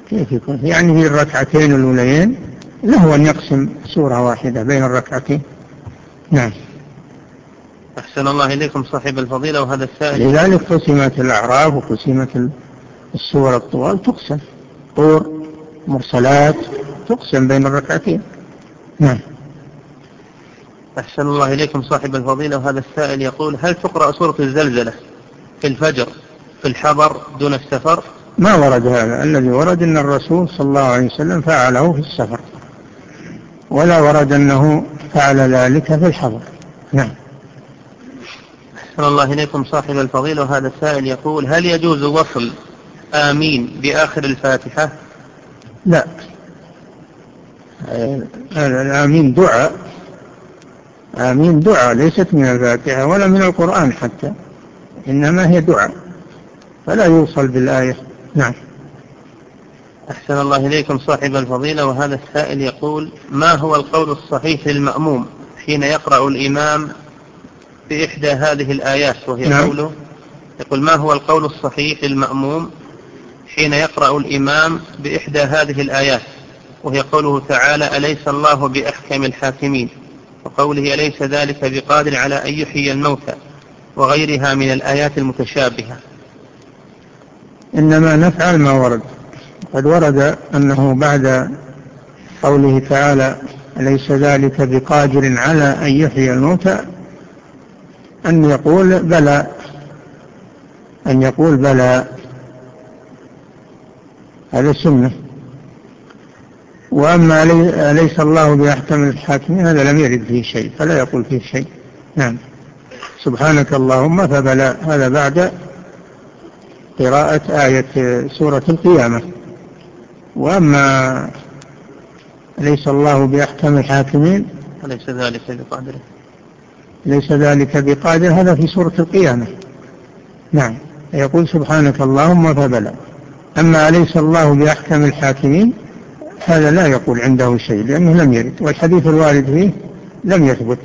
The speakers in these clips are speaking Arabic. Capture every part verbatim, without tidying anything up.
كيف يكون؟ يعني في الركعتين الأوليين له أن يقسم سورة واحدة بين الركعتين. نعم. أحسن الله إليكم صاحب الفضيلة. وهذا السائل لذلك قسمت الأعراف وقسمت السور الطوال، تقسم طور مرسلات تقسم بين الركعتين. نعم. أحسن الله إليكم صاحب الفضيلة. وهذا السائل يقول: هل تقرأ سورة الزلزلة في الفجر في الحضر دون السفر؟ ما ورد هذا. الذي ورد أن الرسول صلى الله عليه وسلم فعله في السفر، ولا ورد أنه فعل ذلك في الحضر. نعم. أحسن الله إليكم صاحب الفضيلة. وهذا السائل يقول: هل يجوز وصل آمين بآخر الفاتحة؟ لا، الآمين دعاء، آمين دعاء ليست من الفاتحة ولا من القرآن حتى، إنما هي دعاء فلا يوصل بالآية. نعم. أحسن الله إليكم صاحب الفضيلة. وهذا السائل يقول: ما هو القول الصحيح للمأموم حين يقرأ الإمام بإحدى هذه الآيات وهي نعم. قوله؟ يقول: ما هو القول الصحيح للمأموم حين يقرأ الإمام بإحدى هذه الآيات وهي قوله تعالى: أليس الله بأحكم الحاكمين، وقوله: أليس ذلك بقادر على أن يحيي الموتى، وغيرها من الآيات المتشابهة؟ إنما نفعل ما ورد. قد ورد أنه بعد قوله تعالى أليس ذلك بقادر على أن يحيي الموتى أن يقول بلى، أن يقول بلى، هذا سنة. وأما أليس الله بأحكم الحاكمين هذا لم يرد فيه شيء فلا يقول فيه شيء. نعم. سبحانك اللهم فبلى، هذا بعد قراءة آية سورة القيامة. وأما ليس الله بأحكم الحاكمين أليس ذلك بقادر، ليس ذلك بقادر، هذا في سورة القيامة. نعم. يقول سبحانك اللهم فبلى. أما أليس الله بأحكم الحاكمين هذا لا يقول عنده شيء لأنه لم يرد، والحديث الوارد فيه لم يثبت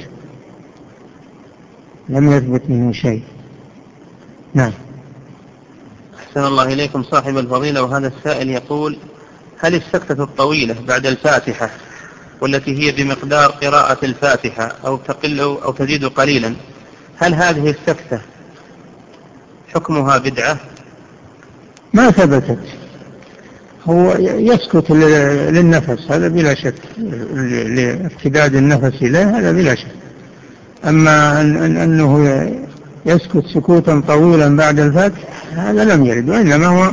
لم يثبت منه شيء. نعم. أحسن الله إليكم صاحب الفضيلة. وهذا السائل يقول: هل السكتة الطويلة بعد الفاتحة والتي هي بمقدار قراءة الفاتحة أو تقل أو تزيد قليلا، هل هذه السكتة حكمها بدعة؟ ما ثبتت. هو يسكت للنفس هذا بلا شك، لارتداد النفس إليه هذا بلا شك. أما أن أنه يسكت سكوتا طويلا بعد الفاتحة هذا لم يرد، وإنما هو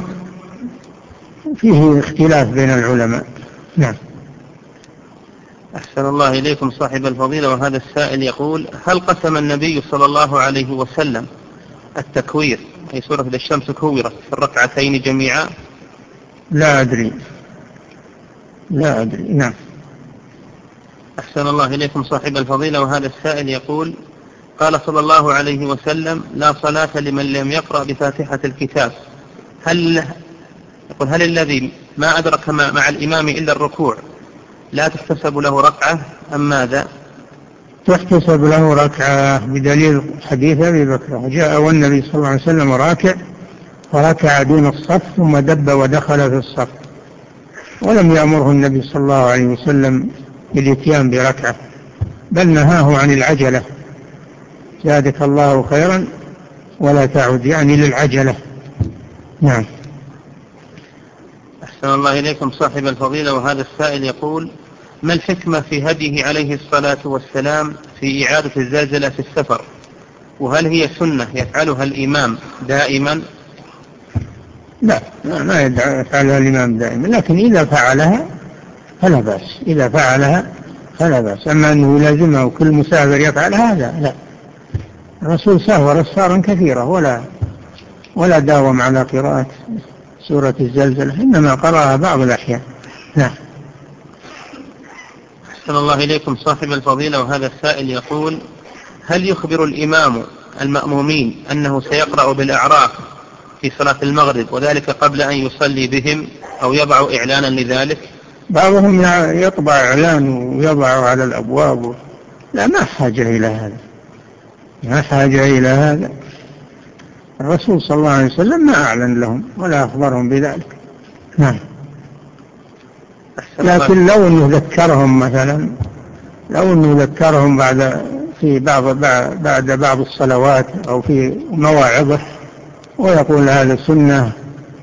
فيه اختلاف بين العلماء. نعم. أحسن الله إليكم صاحب الفضيلة. وهذا السائل يقول: هل قسم النبي صلى الله عليه وسلم التكوير أي سورة الشمس كورت في الركعتين جميعا؟ لا أدري لا أدري. نعم. أحسن الله إليكم صاحب الفضيلة. وهذا السائل يقول: قال صلى الله عليه وسلم: لا صلاة لمن لم يقرأ بفاتحة الكتاب. هل يقول هل الذي ما أدرك مع الإمام إلا الركوع لا تحتسب له ركعة أم ماذا؟ تحتسب له ركعة بدليل حديث أبي بكر: جاء والنبي صلى الله عليه وسلم راكع فركع دون الصف ثم دب ودخل في الصف، ولم يأمره النبي صلى الله عليه وسلم بالاتيان بركعة، بل نهاه عن العجلة. زادك الله خيرا ولا تعد، يعني للعجلة. نعم. أحسن الله إليكم صاحب الفضيلة. وهذا السائل يقول: ما الحكمة في هديه عليه الصلاة والسلام في إعادة الزلزلة في السفر، وهل هي سنة يفعلها الإمام دائما؟ لا، ما يفعلها الإمام دائما، لكن إذا فعلها فلا بأس، إذا فعلها فلا بأس. أما أنه لازمه كل مسافر يفعل هذا لا. الرسول سافر أسفارا كثيرة ولا ولا داوم على قراءة سورة الزلزلة، إنما قرأها بعض الأحيان. نعم. أحسن الله إليكم صاحب الفضيلة. وهذا السائل يقول: هل يخبر الإمام المأمومين أنه سيقرأ بالأعراف في صلاة المغرب وذلك قبل أن يصلي بهم أو يضع إعلانا لذلك؟ بعضهم يطبع إعلان ويضع على الأبواب. لا، ما حاجة إلى هذا، ما حاجة إلى هذا. الرسول صلى الله عليه وسلم ما أعلن لهم ولا أخبرهم بذلك. نعم. لكن لو أنه ذكرهم مثلا لو أنه ذكرهم بعد في بعض بعد بعض الصلوات أو في مواعظه ويقول هذا سنة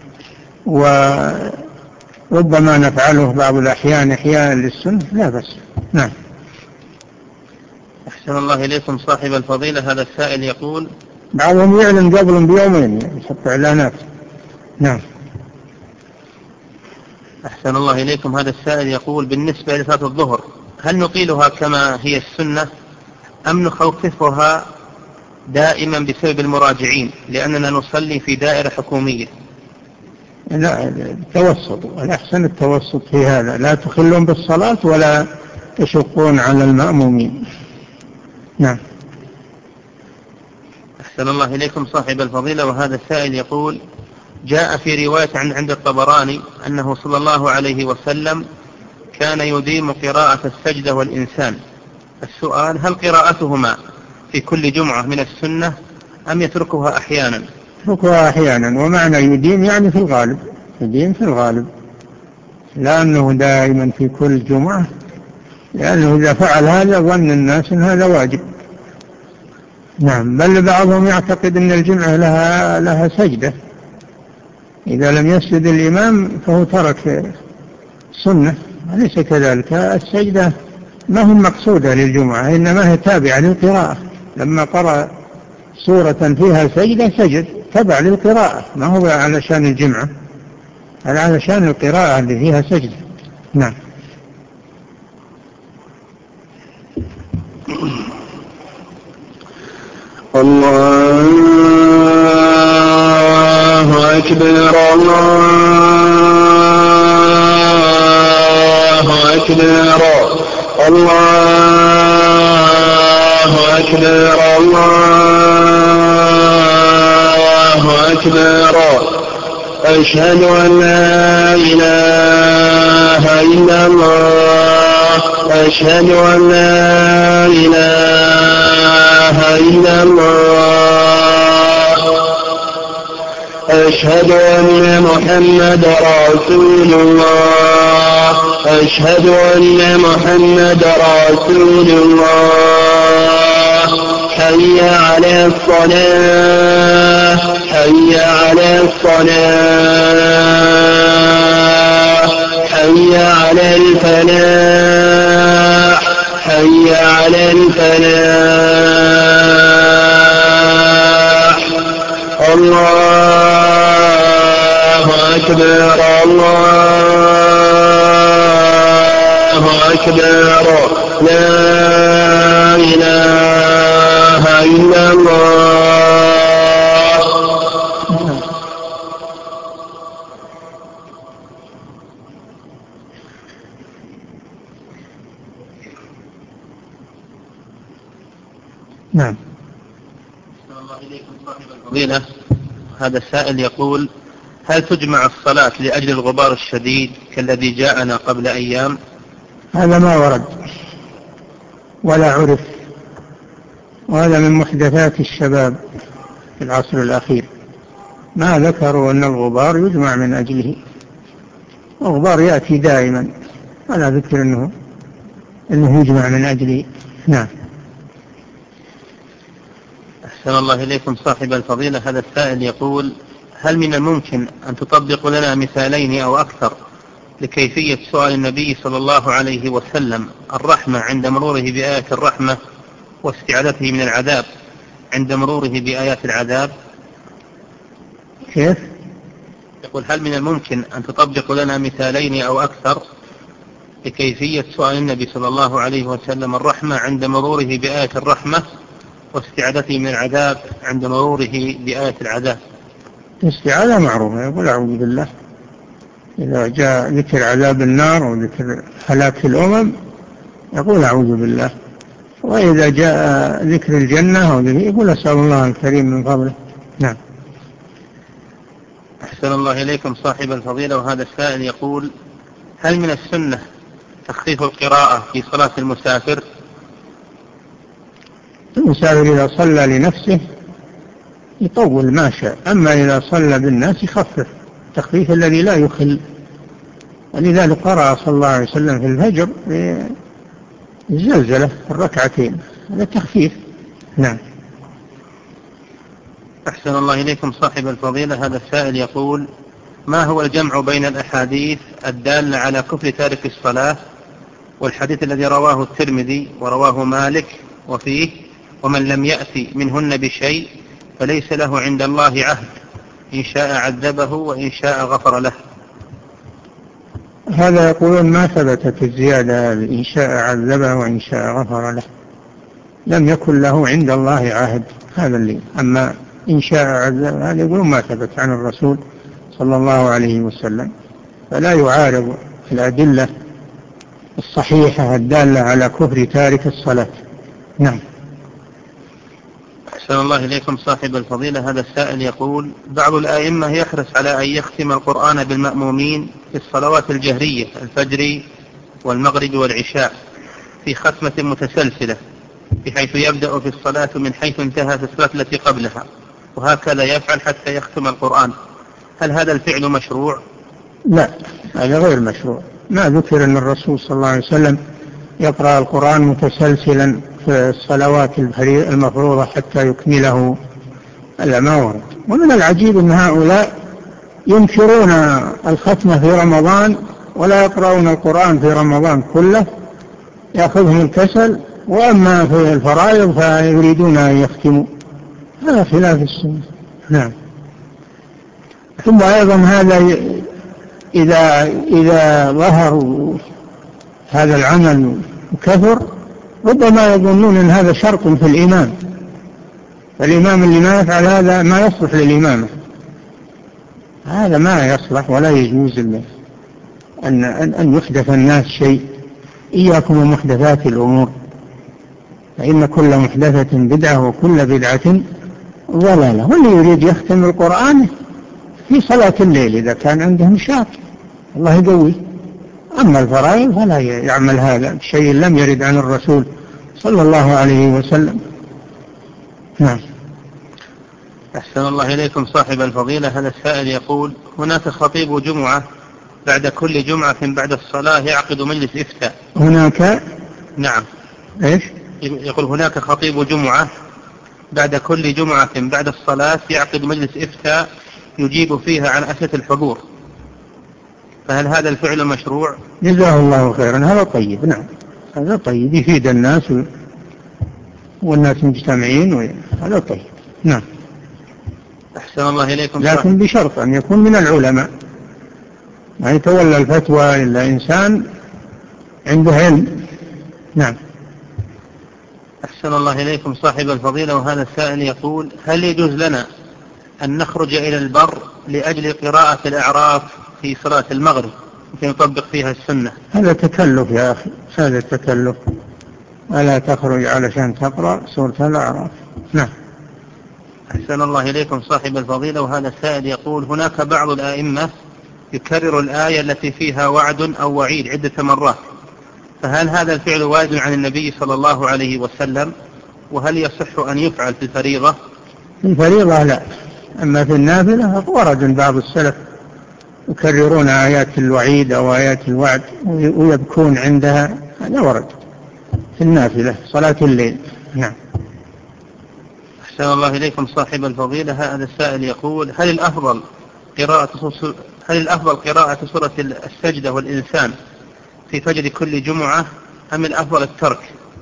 وربما نفعله بعض الأحيان إحياء للسنة لا بس. نعم. أحسن الله إليكم صاحب الفضيلة. هذا السائل يقول بعضهم يعلن قبل بيومين يحط إعلانات. نعم. أحسن الله إليكم. هذا السائل يقول بالنسبة لصلاة الظهر هل نطيلها كما هي السنة أم نخففها دائما بسبب المراجعين لأننا نصلي في دائرة حكومية؟ لا التوسط الأحسن التوسط في هذا لا تخلون بالصلاة ولا تشقون على المأمومين. نعم. أحسن الله إليكم صاحب الفضيلة. وهذا السائل يقول جاء في رواية عن عند الطبراني أنه صلى الله عليه وسلم كان يديم قراءة السجدة والإنسان. السؤال هل قراءتهما في كل جمعة من السنة أم يتركها أحيانا؟ يتركها أحيانا. ومعنى يديم يعني في الغالب يديم في الغالب لا أنه دائما في كل جمعة لأنه إذا فعل هذا ظن الناس أن هذا واجب. نعم. بل بعضهم يعتقد أن الجمعة لها, لها سجدة إذا لم يسجد الإمام فهو ترك سنة. أليس كذلك؟ السجدة ما هي مقصودة للجمعة إنما هي تابعة للقراءة. لما قرأ سورة فيها سجدة سجد تبع للقراءة ما هو علشان الجمعة هذا علشان القراءة اللي فيها سجدة. نعم. الله أكبر الله أكبر الله أكبر الله أكبر أشهد أن لا إله إلا الله أشهد أن لا إله إلا الله أشهد أن محمد رسول الله أشهد أن محمد رسول الله حي على الصلاة حي على الصلاة حي على الفلاح حي على الفلاح الله أكبر الله أكبر لا إله إلا الله. نعم. فضيلة. هذا السائل يقول هل تجمع الصلاة لأجل الغبار الشديد كالذي جاءنا قبل أيام؟ هذا ما ورد ولا عرف وهذا من محدثات الشباب في العصر الأخير ما ذكروا أن الغبار يجمع من أجله. الغبار يأتي دائما ولا ذكر أنه, أنه يجمع من أجله. نعم. أحسن الله إليكم صاحب الفضيلة. هذا السائل يقول هل من الممكن أن تطبق لنا مثالين أو أكثر لكيفية سؤال النبي صلى الله عليه وسلم الرحمة عند مروره بآية الرحمة واستعاذته من العذاب عند مروره بآيات العذاب؟ كيف؟ يقول هل من الممكن أن تطبق لنا مثالين أو أكثر لكيفية سؤال النبي صلى الله عليه وسلم الرحمة عند مروره بآية الرحمة واستعاذته من العذاب عند مروره بآية العذاب؟ الاستعاذة معروفة يقول أعوذ بالله إذا جاء ذكر عذاب النار وذكر هلاك الأمم يقول أعوذ بالله. وإذا جاء ذكر الجنة يقول أسأل الله الكريم من فضله. نعم. أحسن الله إليكم صاحب الفضيلة. وهذا السائل يقول هل من السنة تخفيف القراءة في صلاة المسافر؟ المسافر إذا صلى لنفسه يطول ما شاء أما إذا صلى بالناس يخفف التخفيف الذي لا يخل ولذلك قرأ صلى الله عليه وسلم في الفجر الزلزلة الركعتين، هذا تخفيف. نعم. أحسن الله إليكم صاحب الفضيلة. هذا السائل يقول: ما هو الجمع بين الأحاديث الدالة على كفر تارك الصلاة والحديث الذي رواه الترمذي ورواه مالك وفيه: ومن لم يأتي منهن بشيء فليس له عند الله عهد، إن شاء عذبه وإن شاء غفر له؟ هذا يقولون ما ثبتت الزيادة إن شاء عذبه وإن شاء غفر له، لم يكن له عند الله عهد، هذا اللي. أما إن شاء عذبه هذا يقولون ما ثبت عن الرسول صلى الله عليه وسلم، فلا يعارض الأدلة الصحيحة الدالة على كفر تارك الصلاة. نعم. أحسن الله إليكم صاحب الفضيلة. هذا السائل يقول: بعض الآئمة يحرص على أن يختم القرآن بالمأمومين في الصلوات الجهرية الفجر والمغرب والعشاء في ختمة متسلسلة، بحيث يبدأ في الصلاة من حيث انتهى في الصلاة التي قبلها، وهكذا يفعل حتى يختم القرآن. هل هذا الفعل مشروع؟ لا، هذا غير مشروع. ما ذكر أن الرسول صلى الله عليه وسلم يقرأ القرآن متسلسلا في الصلوات المفروضة حتى يكمله، هذا ما ورد. ومن العجيب أن هؤلاء ينكرون الختمة في رمضان ولا يقرؤون القرآن في رمضان كله، يأخذهم الكسل، وأما في الفرائض فيريدون أن يختموا، هذا خلاف السنة. نعم. ثم أيضا هذا إذا إذا ظهر هذا العمل وكثر ربما يظنون أن هذا شرط في الإمام، فالإمام اللي ما يفعل هذا ما يصلح للإمامة، هذا ما يصلح ولا يجوز أن أن يحدث الناس شيء. إياكم ومحدثات الأمور، فإن كل محدثة بدعة وكل بدعة ضلالة. واللي يريد يختم القرآن في صلاة الليل إذا كان عنده نشاط الله يقوي، أما الفرائض فلا يعمل هذا بشيء لم يرد عن الرسول صلى الله عليه وسلم. نعم. أحسن الله إليكم صاحب الفضيلة. هذا السائل يقول: هناك خطيب جمعة بعد كل جمعة بعد الصلاة يعقد مجلس إفتاء. هناك نعم. إيش؟ يقول: هناك خطيب جمعة بعد كل جمعة بعد الصلاة يعقد مجلس إفتاء يجيب فيها عن أسئلة الحضور، فهل هذا الفعل مشروع؟ جزاه الله خيرا، هذا طيب. نعم، هذا طيب يفيد الناس والناس مجتمعين، وهذا طيب. نعم. أحسن الله إليكم. لكن بشرط أن يكون من العلماء، ما يتولى الفتوى إلا إنسان عنده علم. نعم. أحسن الله إليكم صاحب الفضيلة. وهذا السائل يقول: هل يجوز لنا أن نخرج إلى البر لأجل قراءة الأعراف في صلاة المغرب كي نطبق فيها السنة؟ هذا تكلف يا أخي، هذا تكلف، ولا تخرج علشان تقرأ سورة الأعراف. نعم. أحسن الله إليكم صاحب الفضيلة. وهذا السائل يقول: هناك بعض الآئمة يكرر الآية التي فيها وعد أو وعيد عدة مرات، فهل هذا الفعل وارد عن النبي صلى الله عليه وسلم؟ وهل يصح أن يفعل في الفريضة؟ في الفريضة لا، أما في النافلة ورد بعض السلف يكررون آيات الوعيد أو آيات الوعد ويبكون عندها، هذا ورد في النافلة صلاة الليل. نعم. أحسن الله إليكم صاحب الفضيلة. هذا السائل يقول: هل الأفضل قراءة هل الأفضل قراءة سورة السجدة والإنسان في فجر كل جمعة أم الأفضل الترك؟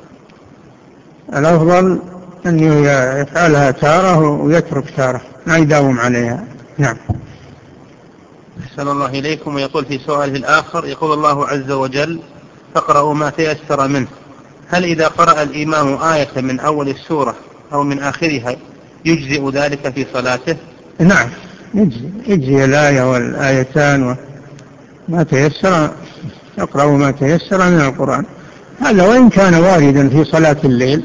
الأفضل أن يفعلها تارة ويترك تارة، ما يداوم عليها. نعم. أحسن الله إليكم. ويقول في سؤاله الآخر: يقول الله عز وجل: فاقرأوا ما تيسر منه، هل إذا قرأ الإمام آية من أول السورة أو من آخرها يجزئ ذلك في صلاته؟ نعم، يجزي, يجزي الآية والآيتان وما تيسر، يقرأوا ما تيسر من القرآن. هذا وإن كان واردا في صلاة الليل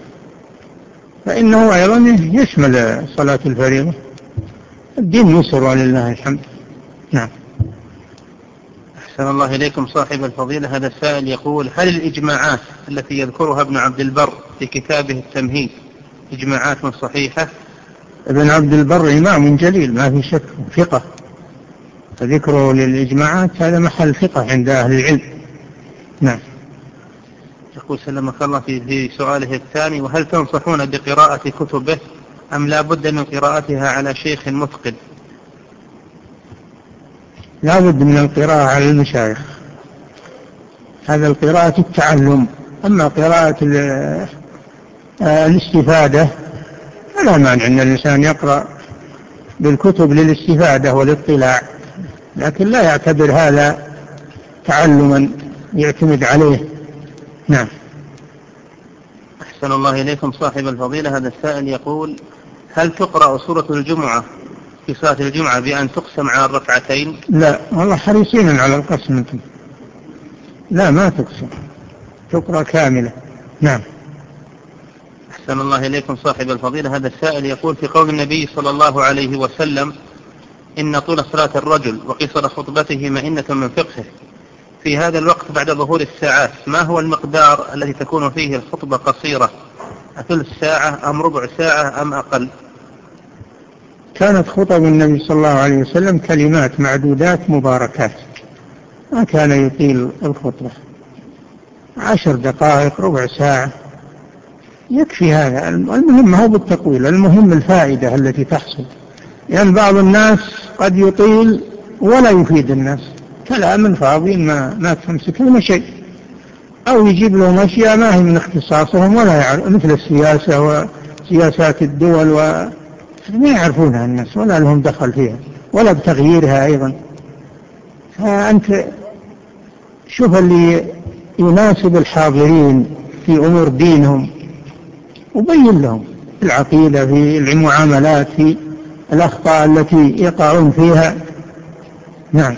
فإنه أيضا يشمل صلاة الفريضة، الدين يسر ولله الحمد. نعم. أحسن الله إليكم صاحب الفضيلة. هذا السائل يقول: هل الإجماعات التي يذكرها ابن عبد البر في كتابه التمهيد إجماعات صحيحة؟ ابن عبد البر إمام جليل ما في شك، ثقة، فذكره للإجماعات هذا محل ثقة عند أهل العلم. نعم. يقول سلمك الله في سؤاله الثاني: وهل تنصحون بقراءة كتبه أم لا بد من قراءتها على شيخ متقن؟ لا بد من القراءة على المشايخ، هذا القراءة التعلم. أما قراءة الاستفادة فلا مانع أن الإنسان يقرأ بالكتب للاستفادة والاطلاع، لكن لا يعتبر هذا تعلما يعتمد عليه. نعم. أحسن الله إليكم صاحب الفضيلة. هذا السائل يقول: هل تقرأ سورة الجمعة في صلاة الجمعة بأن تقسم على الركعتين؟ لا والله حريصين على القسم انتم. لا ما تقسم، تقرأ كاملة. نعم. أحسن الله إليكم صاحب الفضيلة. هذا السائل يقول: في قول النبي صلى الله عليه وسلم: إن طول صلاة الرجل وقصر خطبته مئنة من فقهه، في هذا الوقت بعد ظهور الساعات ما هو المقدار الذي تكون فيه الخطبة قصيرة؟ ثلث ساعة أم ربع ساعة أم أقل؟ كانت خطب النبي صلى الله عليه وسلم كلمات معدودات مباركات، ما كان يطيل الخطبة، عشر دقائق ربع ساعة يكفي هذا. المهم هو بالتطويل، المهم الفائدة التي تحصل، لأن يعني بعض الناس قد يطيل ولا يفيد الناس، كلام فاضي ما, ما تمسك له شيء، أو يجيب له أشياء ما هي من اختصاصهم ولا يعرف، مثل السياسة وسياسات الدول و ما يعرفونها الناس ولا لهم دخل فيها ولا بتغييرها أيضا. فأنت شوف اللي يناسب الحاضرين في أمور دينهم وبين لهم في العقيدة، في المعاملات، في الأخطاء التي يقعون فيها. نعم.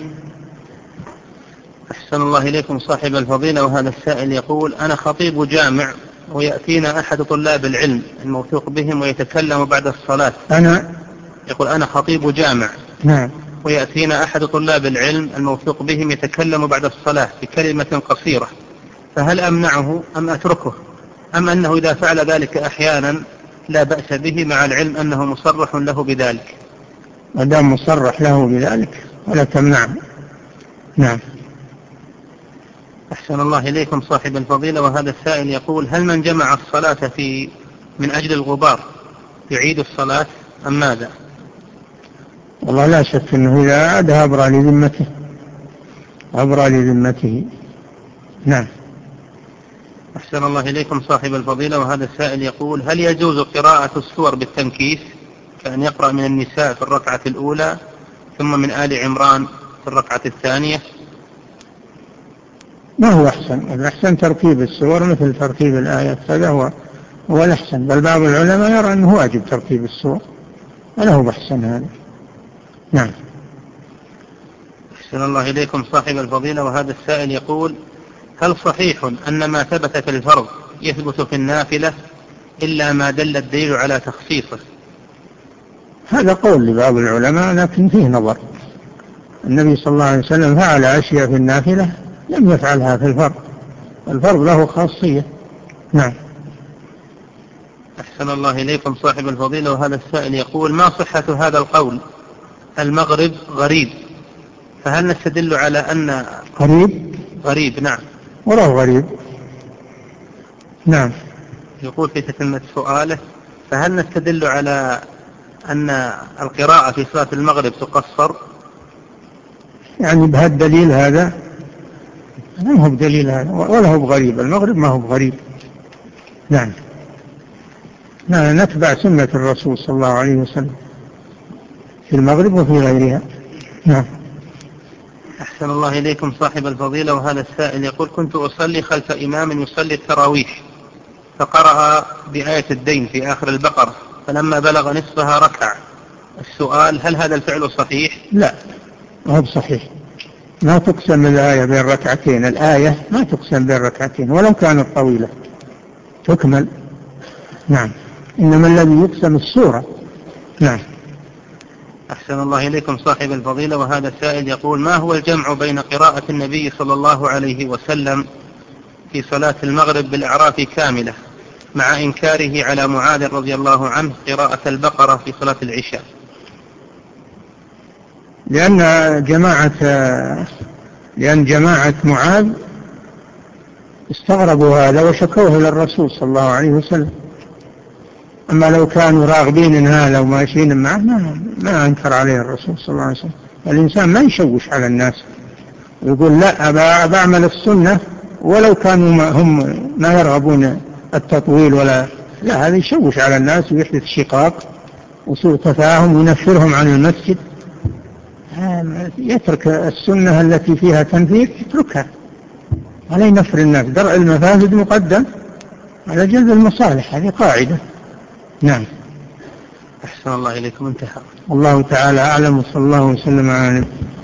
أحسن الله إليكم صاحب الفضيلة. وهذا السائل يقول: أنا خطيب جامع ويأتينا أحد طلاب العلم الموثوق بهم ويتكلم بعد الصلاة. أنا يقول: أنا خطيب جامع. نعم. ويأتينا أحد طلاب العلم الموثوق بهم يتكلم بعد الصلاة بكلمة قصيرة، فهل أمنعه أم أتركه، أم أنه إذا فعل ذلك أحيانا لا بأس به مع العلم أنه مصرح له بذلك؟ ما دام مصرح له بذلك ولا تمنعه. نعم. أحسن الله إليكم صاحب الفضيلة. وهذا السائل يقول: هل من جمع الصلاة في من أجل الغبار يعيد الصلاة أم ماذا؟ والله لا شك أنه إذا عادها أبرى لذمته، أبرى لذمته. نعم. أحسن الله إليكم صاحب الفضيلة. وهذا السائل يقول: هل يجوز قراءة السور بالتنكيس، كأن يقرأ من النساء في الركعة الأولى ثم من آل عمران في الركعة الثانية؟ ما هو أحسن؟ الأحسن ترتيب السور مثل ترتيب الآيات، هذا هو هو الأحسن، بل بعض العلماء يرى أنه واجب ترتيب السور، ولا هو بحسن هذا. نعم. أحسن الله إليكم صاحب الفضيلة. وهذا السائل يقول: هل صحيح أن ما ثبت في الفرض يثبت في النافلة إلا ما دل الدليل على تخصيصه؟ هذا قول لبعض العلماء لكن فيه نظر. النبي صلى الله عليه وسلم فعل أشياء في النافلة لم يفعلها في الفرض، الفرض له خاصية. نعم. أحسن الله إليكم صاحب الفضيلة. وهذا السائل يقول: ما صحة هذا القول المغرب غريب، فهل نستدل على أن غريب غريب نعم ولا غريب؟ نعم. يقول في تتمة سؤاله: فهل نستدل على أن القراءة في صلاة المغرب تقصر؟ يعني بهالدليل هذا ما هو بدليل هذا ولا هو بغريب، المغرب ما هو بغريب. نعم. نعم. نتبع سنة الرسول صلى الله عليه وسلم في المغرب وفي غيرها. نعم. أحسن الله إليكم صاحب الفضيلة. وهذا السائل يقول: كنت أصلي خلف إمام يصلي التراويح فقرأ بآية الدين في آخر البقرة، فلما بلغ نصفها ركع. السؤال: هل هذا الفعل صحيح؟ لا ما هو صحيح، ما تقسم الآية بين ركعتين، الآية ما تقسم بين ركعتين ولو كانت طويلة تكمل. نعم. إنما الذي يقسم السورة. نعم. أحسن الله إليكم صاحب الفضيلة. وهذا السائل يقول: ما هو الجمع بين قراءة النبي صلى الله عليه وسلم في صلاة المغرب بالأعراف كاملة مع إنكاره على معاذ رضي الله عنه قراءة البقرة في صلاة العشاء؟ لأن جماعة لأن جماعة معاذ استغربوا هذا وشكوه إلى الرسول صلى الله عليه وسلم. أما لو كانوا راغبين إن هذا وماشيين معه ما, ما أنكر عليه الرسول صلى الله عليه وسلم. الإنسان ما يشوش على الناس ويقول لا أبا أعمل السنة ولو كانوا ما هم ما يرغبون التطويل ولا لا، هذا يشوش على الناس ويحدث شقاق وسوء تفاهم وينفرهم عن المسجد. يترك السنة التي فيها تنفير يتركها ولا ينفر الناس. درء المفاسد مقدم على جلب المصالح، هذه قاعدة. نعم. أحسن الله إليكم. انتهى. الله تعالى أعلم، وصلى الله وسلم على نبينا